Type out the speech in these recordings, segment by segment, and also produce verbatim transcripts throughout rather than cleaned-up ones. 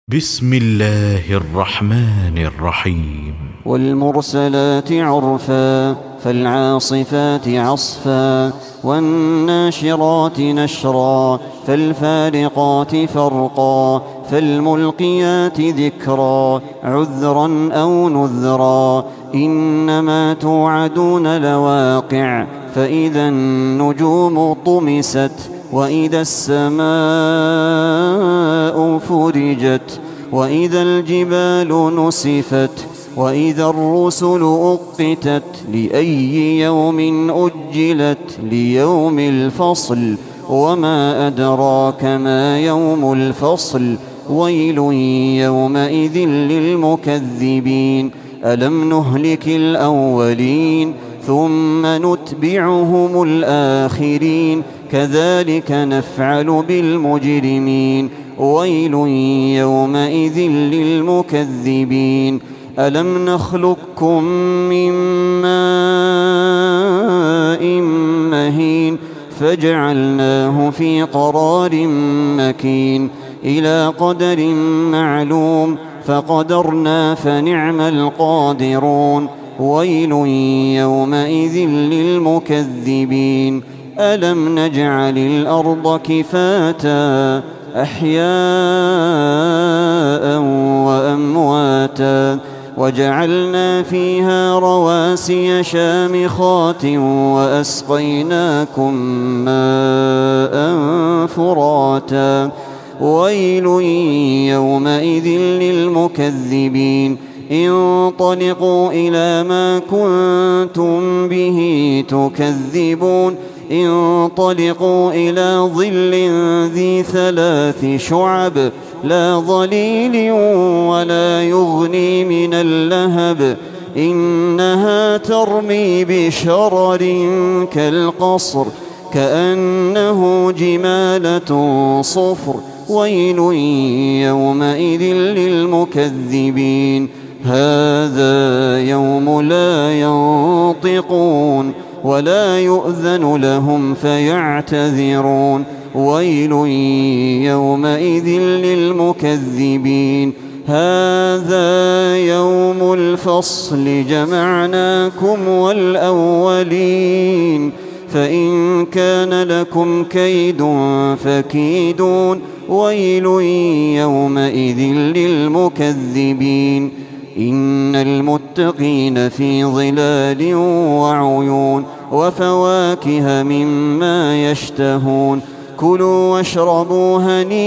بسم الله الرحمن الرحيم. والمرسلات عرفا فالعاصفات عصفا والناشرات نشرا فالفارقات فرقا فالملقيات ذكرا عذرا أو نذرا إنما توعدون لواقع فإذا النجوم طمست وإذا السماء فرجت وإذا الجبال نسفت وإذا الرسل أقتت لأي يوم أجلت ليوم الفصل وما أدراك ما يوم الفصل ويل يومئذ للمكذبين ألم نهلك الأولين ثم نتبعهم الآخرين كذلك نفعل بالمجرمين ويل يومئذ للمكذبين ألم نخلقكم من ماء مهين فجعلناه في قرار مكين إلى قدر معلوم فقدرنا فنعم القادرون ويل يومئذ للمكذبين ألم نجعل الأرض كفاتا أحياء وأمواتا وجعلنا فيها رواسي شامخات وأسقيناكم ماء فراتا ويل يومئذ للمكذبين انطلقوا إلى ما كنتم به تكذبون انطلقوا إلى ظل ذي ثلاث شعب لا ظليل ولا يغني من اللهب إنها ترمي بشرر كالقصر كأنه جمالة صفر ويل يومئذ للمكذبين هذا يوم لا ينطقون ولا يؤذن لهم فيعتذرون ويل يومئذ للمكذبين هذا يوم الفصل جمعناكم والأولين فإن كان لكم كيد فكيدون ويل يومئذ للمكذبين إن المتقين في ظلال وعيون وفواكه مما يشتهون كلوا واشربوا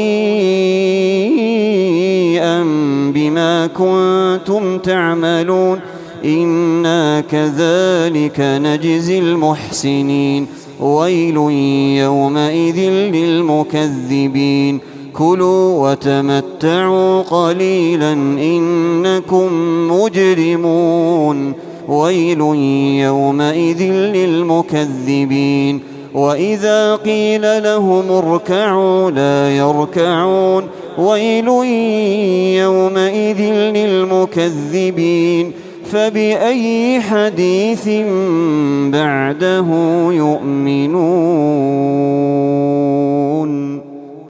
هنيئا بما كنتم تعملون إنا كذلك نجزي المحسنين ويل يومئذ للمكذبين كلوا وتمتعوا قليلا إنكم مجرمون ويل يومئذ للمكذبين وإذا قيل لهم اركعوا لا يركعون ويل يومئذ للمكذبين فبأي حديث بعده يؤمنون.